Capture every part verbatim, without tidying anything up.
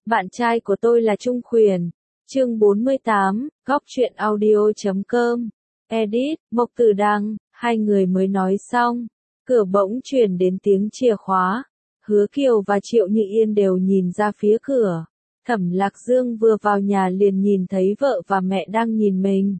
Bạn trai của tôi là Trung Khuyển. Chương bốn mươi tám, góc truyện audio chấm com. Edit, Mộc Tử Đăng, hai người mới nói xong. Cửa bỗng truyền đến tiếng chìa khóa. Hứa Kiều và Triệu Như Yên đều nhìn ra phía cửa. Thẩm Lạc Dương vừa vào nhà liền nhìn thấy vợ và mẹ đang nhìn mình.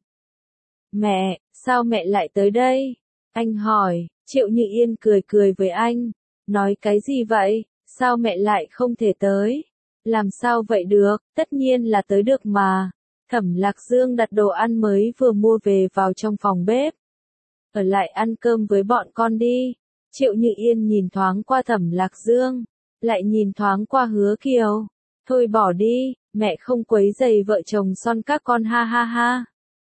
Mẹ, sao mẹ lại tới đây? Anh hỏi. Triệu Như Yên cười cười với anh. Nói cái gì vậy? Sao mẹ lại không thể tới? Làm sao vậy được, tất nhiên là tới được mà. Thẩm Lạc Dương đặt đồ ăn mới vừa mua về vào trong phòng bếp. Ở lại ăn cơm với bọn con đi. Triệu Như Yên nhìn thoáng qua Thẩm Lạc Dương, lại nhìn thoáng qua Hứa Kiều. Thôi bỏ đi, mẹ không quấy rầy vợ chồng Son các con ha ha ha.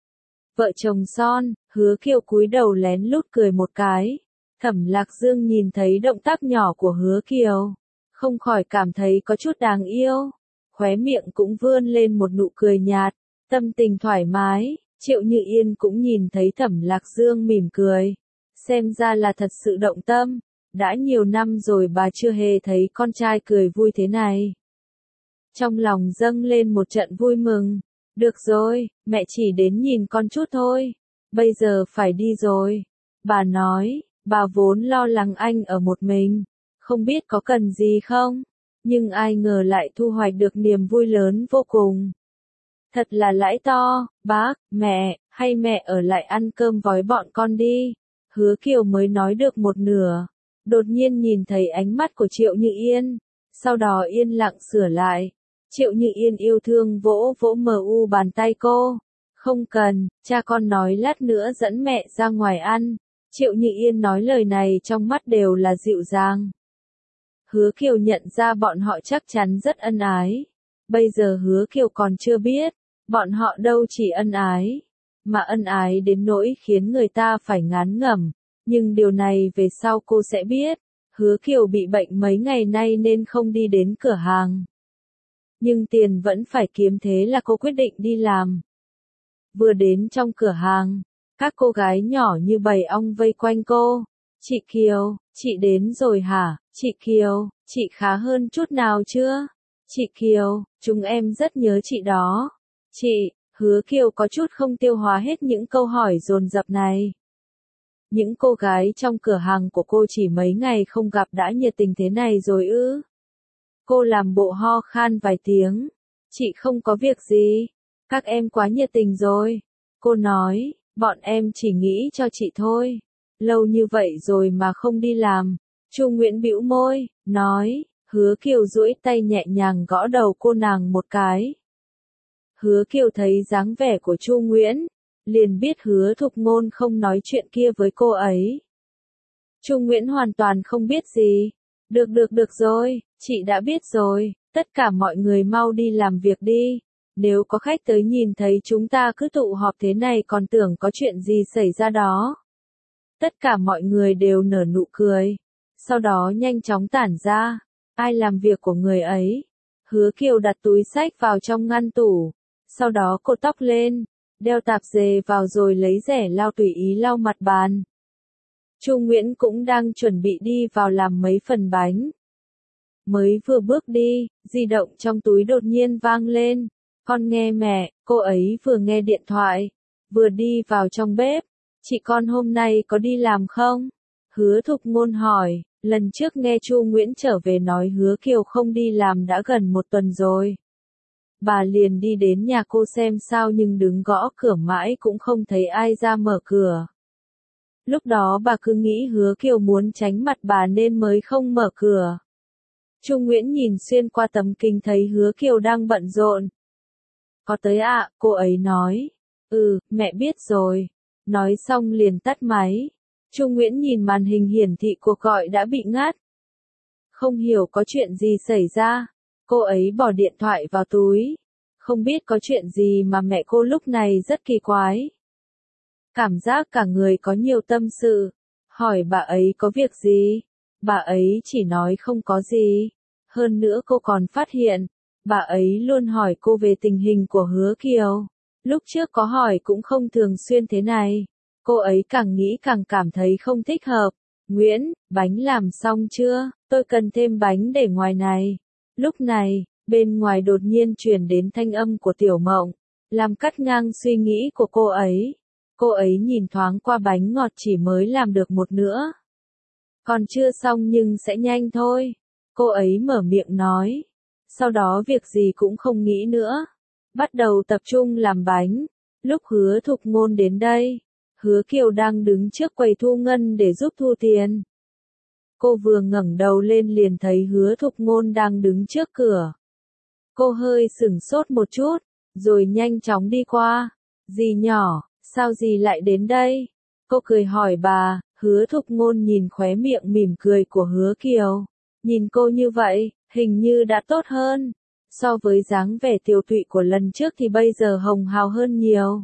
Vợ chồng Son, Hứa Kiều cúi đầu lén lút cười một cái. Thẩm Lạc Dương nhìn thấy động tác nhỏ của Hứa Kiều, không khỏi cảm thấy có chút đáng yêu. Khóe miệng cũng vươn lên một nụ cười nhạt, tâm tình thoải mái. Triệu Như Yên cũng nhìn thấy Thẩm Lạc Dương mỉm cười. Xem ra là thật sự động tâm. Đã nhiều năm rồi bà chưa hề thấy con trai cười vui thế này. Trong lòng dâng lên một trận vui mừng. Được rồi, mẹ chỉ đến nhìn con chút thôi. Bây giờ phải đi rồi. Bà nói, bà vốn lo lắng anh ở một mình. Không biết có cần gì không? Nhưng ai ngờ lại thu hoạch được niềm vui lớn vô cùng. Thật là lãi to, bác, mẹ, hay mẹ ở lại ăn cơm với bọn con đi. Hứa Kiều mới nói được một nửa. Đột nhiên nhìn thấy ánh mắt của Triệu Như Yên. Sau đó yên lặng sửa lại. Triệu Như Yên yêu thương vỗ vỗ mờ u bàn tay cô. Không cần, cha con nói lát nữa dẫn mẹ ra ngoài ăn. Triệu Như Yên nói lời này trong mắt đều là dịu dàng. Hứa Kiều nhận ra bọn họ chắc chắn rất ân ái. Bây giờ Hứa Kiều còn chưa biết, bọn họ đâu chỉ ân ái, mà ân ái đến nỗi khiến người ta phải ngán ngẩm. Nhưng điều này về sau cô sẽ biết. Hứa Kiều bị bệnh mấy ngày nay nên không đi đến cửa hàng. Nhưng tiền vẫn phải kiếm, thế là cô quyết định đi làm. Vừa đến trong cửa hàng, các cô gái nhỏ như bầy ong vây quanh cô. Chị Kiều, chị đến rồi hả? Chị Kiều, chị khá hơn chút nào chưa? Chị Kiều, chúng em rất nhớ chị đó. Chị, Hứa Kiều có chút không tiêu hóa hết những câu hỏi dồn dập này. Những cô gái trong cửa hàng của cô chỉ mấy ngày không gặp đã nhiệt tình thế này rồi ư? Cô làm bộ ho khan vài tiếng. Chị không có việc gì. Các em quá nhiệt tình rồi. Cô nói, bọn em chỉ nghĩ cho chị thôi. Lâu như vậy rồi mà không đi làm. Chu Nguyễn bĩu môi, nói. Hứa Kiều duỗi tay nhẹ nhàng gõ đầu cô nàng một cái. Hứa Kiều thấy dáng vẻ của Chu Nguyễn, liền biết Hứa Thục Ngôn không nói chuyện kia với cô ấy. Chu Nguyễn hoàn toàn không biết gì. Được được được rồi, chị đã biết rồi, tất cả mọi người mau đi làm việc đi. Nếu có khách tới nhìn thấy chúng ta cứ tụ họp thế này còn tưởng có chuyện gì xảy ra đó. Tất cả mọi người đều nở nụ cười. Sau đó nhanh chóng tản ra. Ai làm việc của người ấy? Hứa Kiều đặt túi xách vào trong ngăn tủ. Sau đó cột tóc lên, đeo tạp dề vào rồi lấy rẻ lau tùy ý lau mặt bàn. Chu Nguyễn cũng đang chuẩn bị đi vào làm mấy phần bánh. Mới vừa bước đi, di động trong túi đột nhiên vang lên. Con nghe mẹ, cô ấy vừa nghe điện thoại, vừa đi vào trong bếp. Chị con hôm nay có đi làm không? Hứa Thục Ngôn hỏi, lần trước nghe Chu Nguyễn trở về nói Hứa Kiều không đi làm đã gần một tuần rồi. Bà liền đi đến nhà cô xem sao nhưng đứng gõ cửa mãi cũng không thấy ai ra mở cửa. Lúc đó bà cứ nghĩ Hứa Kiều muốn tránh mặt bà nên mới không mở cửa. Chu Nguyễn nhìn xuyên qua tấm kính thấy Hứa Kiều đang bận rộn. Có tới ạ, à, cô ấy nói. Ừ, mẹ biết rồi. Nói xong liền tắt máy. Chu Nguyễn nhìn màn hình hiển thị cuộc gọi đã bị ngắt. Không hiểu có chuyện gì xảy ra. Cô ấy bỏ điện thoại vào túi. Không biết có chuyện gì mà mẹ cô lúc này rất kỳ quái. Cảm giác cả người có nhiều tâm sự. Hỏi bà ấy có việc gì? Bà ấy chỉ nói không có gì. Hơn nữa cô còn phát hiện, bà ấy luôn hỏi cô về tình hình của Hứa Kiều. Lúc trước có hỏi cũng không thường xuyên thế này. Cô ấy càng nghĩ càng cảm thấy không thích hợp. Nguyễn, bánh làm xong chưa? Tôi cần thêm bánh để ngoài này. Lúc này, Bên ngoài đột nhiên truyền đến thanh âm của Tiểu Mộng, làm cắt ngang suy nghĩ của cô ấy. Cô ấy nhìn thoáng qua bánh ngọt chỉ mới làm được một nửa. Còn chưa xong nhưng sẽ nhanh thôi. Cô ấy mở miệng nói. Sau đó việc gì cũng không nghĩ nữa. Bắt đầu tập trung làm bánh. Lúc Hứa Thục Ngôn đến đây, Hứa Kiều đang đứng trước quầy thu ngân để giúp thu tiền. Cô vừa ngẩng đầu lên liền thấy Hứa Thục Ngôn đang đứng trước cửa. Cô hơi sửng sốt một chút, rồi nhanh chóng đi qua. Dì nhỏ, sao dì lại đến đây? Cô cười hỏi bà. Hứa Thục Ngôn nhìn khóe miệng mỉm cười của Hứa Kiều. Nhìn cô như vậy, hình như đã tốt hơn. So với dáng vẻ tiều tụy của lần trước thì bây giờ hồng hào hơn nhiều.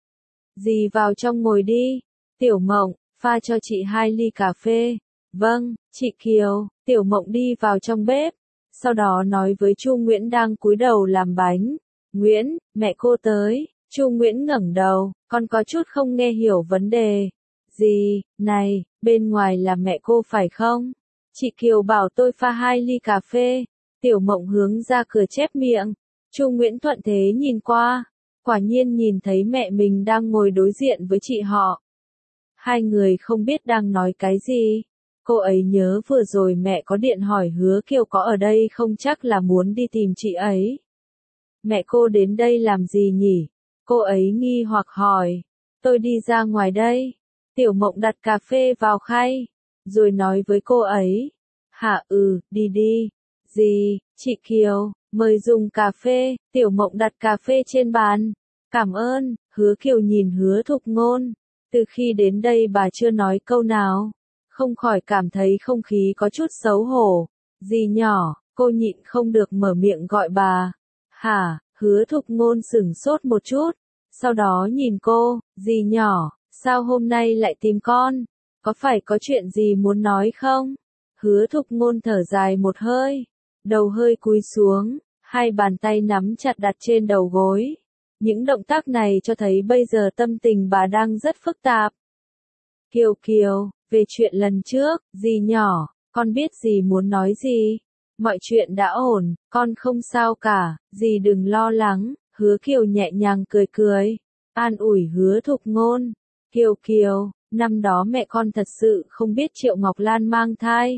Dì vào trong ngồi đi. Tiểu Mộng, pha cho chị hai ly cà phê. Vâng, chị Kiều. Tiểu Mộng đi vào trong bếp. Sau đó nói với Chu Nguyễn đang cúi đầu làm bánh. Nguyễn, mẹ cô tới. Chu Nguyễn ngẩng đầu, con có chút không nghe hiểu vấn đề. Dì, này, bên ngoài là mẹ cô phải không? Chị Kiều bảo tôi pha hai ly cà phê. Tiểu Mộng hướng ra cửa chép miệng. Chu Nguyễn thuận thế nhìn qua. Quả nhiên nhìn thấy mẹ mình đang ngồi đối diện với chị họ. Hai người không biết đang nói cái gì. Cô ấy nhớ vừa rồi mẹ có điện hỏi Hứa Kiều có ở đây không, chắc là muốn đi tìm chị ấy. Mẹ cô đến đây làm gì nhỉ? Cô ấy nghi hoặc hỏi. Tôi đi ra ngoài đây. Tiểu Mộng đặt cà phê vào khay, rồi nói với cô ấy. Hả ừ, đi đi. Gì, chị Kiều, mời dùng cà phê. Tiểu Mộng đặt cà phê trên bàn. Cảm ơn. Hứa Kiều nhìn Hứa Thục Ngôn. Từ khi đến đây bà chưa nói câu nào. Không khỏi cảm thấy không khí có chút xấu hổ. Dì nhỏ, cô nhịn không được mở miệng gọi bà. Hả, Hứa Thục Ngôn sửng sốt một chút. Sau đó nhìn cô, dì nhỏ, sao hôm nay lại tìm con? Có phải có chuyện gì muốn nói không? Hứa Thục Ngôn thở dài một hơi. Đầu hơi cúi xuống, hai bàn tay nắm chặt đặt trên đầu gối. Những động tác này cho thấy bây giờ tâm tình bà đang rất phức tạp. Kiều Kiều, về chuyện lần trước, dì nhỏ, con biết dì muốn nói gì. Mọi chuyện đã ổn, con không sao cả, dì đừng lo lắng. Hứa Kiều nhẹ nhàng cười cười, an ủi Hứa Thục Ngôn. Kiều Kiều, năm đó mẹ con thật sự không biết Triệu Ngọc Lan mang thai.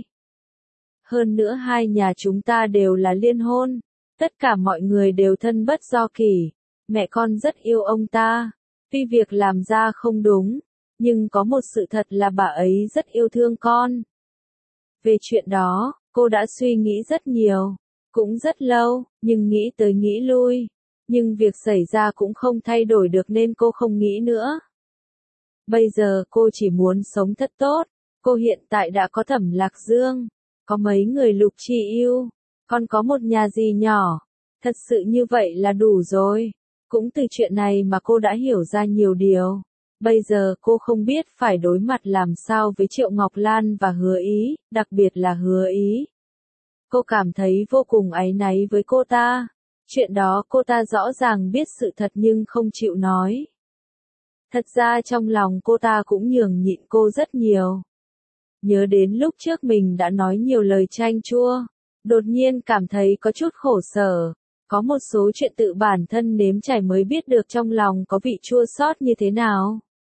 Hơn nữa hai nhà chúng ta đều là liên hôn, tất cả mọi người đều thân bất do kỷ. Mẹ con rất yêu ông ta, tuy việc làm ra không đúng, nhưng có một sự thật là bà ấy rất yêu thương con. Về chuyện đó, cô đã suy nghĩ rất nhiều, cũng rất lâu, nhưng nghĩ tới nghĩ lui. Nhưng việc xảy ra cũng không thay đổi được nên cô không nghĩ nữa. Bây giờ cô chỉ muốn sống thật tốt. Cô hiện tại đã có Thẩm Lạc Dương, có mấy người Lục Chi yêu, còn có một nhà dì nhỏ. Thật sự như vậy là đủ rồi. Cũng từ chuyện này mà cô đã hiểu ra nhiều điều. Bây giờ cô không biết phải đối mặt làm sao với Triệu Ngọc Lan và Hứa Ý, đặc biệt là Hứa Ý. Cô cảm thấy vô cùng áy náy với cô ta. Chuyện đó cô ta rõ ràng biết sự thật nhưng không chịu nói. Thật ra trong lòng cô ta cũng nhường nhịn cô rất nhiều. Nhớ đến lúc trước mình đã nói nhiều lời chanh chua, đột nhiên cảm thấy có chút khổ sở. Có một số chuyện tự bản thân nếm trải mới biết được trong lòng có vị chua xót như thế nào.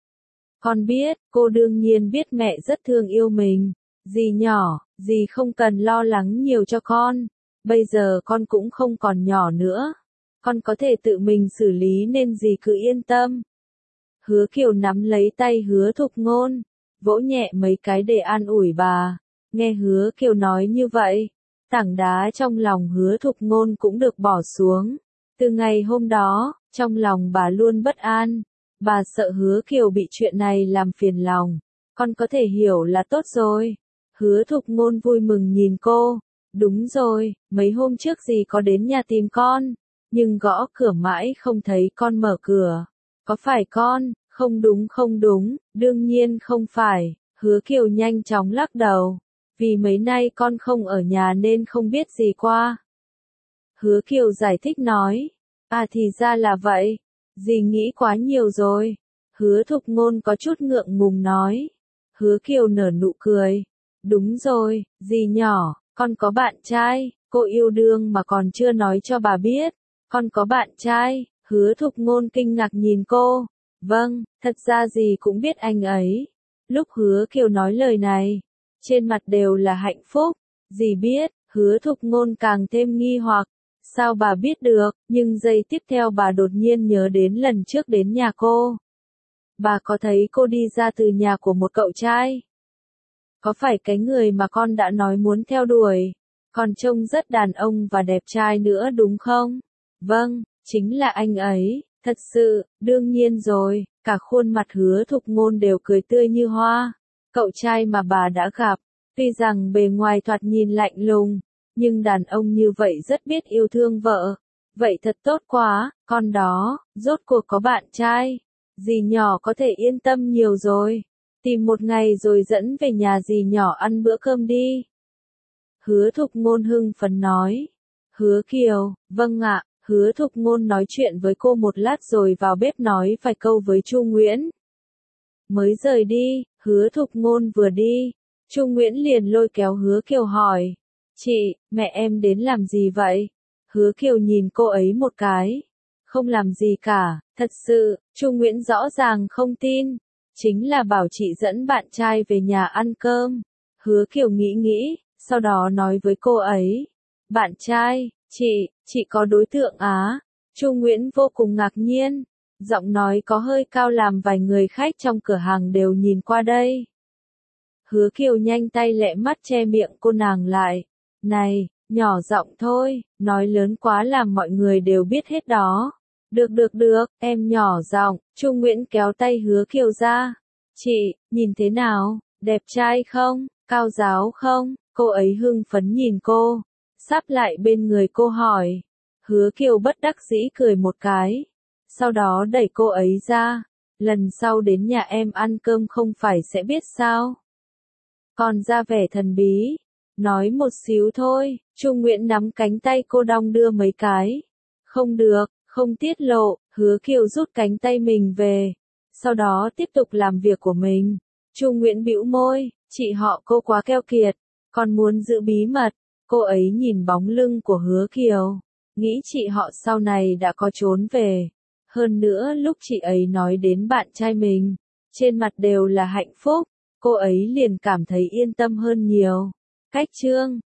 Con biết, cô đương nhiên biết mẹ rất thương yêu mình. Dì nhỏ, dì không cần lo lắng nhiều cho con. Bây giờ con cũng không còn nhỏ nữa. Con có thể tự mình xử lý nên dì cứ yên tâm. Hứa Kiều nắm lấy tay Hứa Thục Ngôn, vỗ nhẹ mấy cái để an ủi bà. Nghe Hứa Kiều nói như vậy, tảng đá trong lòng Hứa Thục Ngôn cũng được bỏ xuống. Từ ngày hôm đó, trong lòng bà luôn bất an. Bà sợ Hứa Kiều bị chuyện này làm phiền lòng. Con có thể hiểu là tốt rồi. Hứa Thục Ngôn vui mừng nhìn cô. Đúng rồi, mấy hôm trước dì có đến nhà tìm con, nhưng gõ cửa mãi không thấy con mở cửa. Có phải con? Không đúng không đúng, đương nhiên không phải. Hứa Kiều nhanh chóng lắc đầu. Vì mấy nay con không ở nhà nên không biết gì qua. Hứa Kiều giải thích nói. À thì ra là vậy. Dì nghĩ quá nhiều rồi. Hứa Thục Ngôn có chút ngượng ngùng nói. Hứa Kiều nở nụ cười. Đúng rồi, dì nhỏ, con có bạn trai. cô yêu đương mà còn chưa nói cho bà biết, con có bạn trai. Hứa Thục Ngôn kinh ngạc nhìn cô. Vâng, thật ra dì cũng biết anh ấy. Lúc Hứa Kiều nói lời này, trên mặt đều là hạnh phúc. Dì biết, Hứa Thục Ngôn càng thêm nghi hoặc. Sao bà biết được, nhưng giây tiếp theo bà đột nhiên nhớ đến lần trước đến nhà cô. Bà có thấy cô đi ra từ nhà của một cậu trai? Có phải cái người mà con đã nói muốn theo đuổi? Còn trông rất đàn ông và đẹp trai nữa đúng không? Vâng, chính là anh ấy, thật sự, đương nhiên rồi, cả khuôn mặt Hứa Thục Ngôn đều cười tươi như hoa. Cậu trai mà bà đã gặp, tuy rằng bề ngoài thoạt nhìn lạnh lùng, nhưng đàn ông như vậy rất biết yêu thương vợ. Vậy thật tốt quá, con đó, rốt cuộc có bạn trai. Dì nhỏ có thể yên tâm nhiều rồi. Tìm một ngày rồi dẫn về nhà dì nhỏ ăn bữa cơm đi. Hứa Thục Ngôn hưng phấn nói. Hứa Kiều, vâng ạ. Hứa Thục Ngôn nói chuyện với cô một lát rồi vào bếp nói vài câu với Chu Nguyễn. Mới rời đi, Hứa Thục Ngôn vừa đi, Chu Nguyễn liền lôi kéo Hứa Kiều hỏi. Chị, mẹ em đến làm gì vậy? Hứa Kiều nhìn cô ấy một cái. Không làm gì cả, thật sự, Chu Nguyễn rõ ràng không tin. Chính là bảo chị dẫn bạn trai về nhà ăn cơm. Hứa Kiều nghĩ nghĩ, sau đó nói với cô ấy. Bạn trai, chị, chị có đối tượng á? Chu Nguyễn vô cùng ngạc nhiên. Giọng nói có hơi cao làm vài người khách trong cửa hàng đều nhìn qua đây. Hứa Kiều nhanh tay lẹ mắt che miệng cô nàng lại. Này, nhỏ giọng thôi, nói lớn quá làm mọi người đều biết hết đó. Được được được, em nhỏ giọng. Chu Nguyễn kéo tay Hứa Kiều ra. Chị, nhìn thế nào, đẹp trai không, cao ráo không? Cô ấy hưng phấn nhìn cô, sắp lại bên người cô hỏi. Hứa Kiều bất đắc dĩ cười một cái, sau đó đẩy cô ấy ra. Lần sau đến nhà em ăn cơm không phải sẽ biết sao? Còn ra vẻ thần bí, nói một xíu thôi. Chu Nguyễn nắm cánh tay cô đong đưa mấy cái. Không được, không tiết lộ. Hứa Kiều rút cánh tay mình về, sau đó tiếp tục làm việc của mình. Chu Nguyễn bĩu môi, chị họ cô quá keo kiệt, còn muốn giữ bí mật. Cô ấy nhìn bóng lưng của Hứa Kiều, nghĩ chị họ sau này đã có trốn về. Hơn nữa lúc chị ấy nói đến bạn trai mình, trên mặt đều là hạnh phúc, cô ấy liền cảm thấy yên tâm hơn nhiều. Cách chương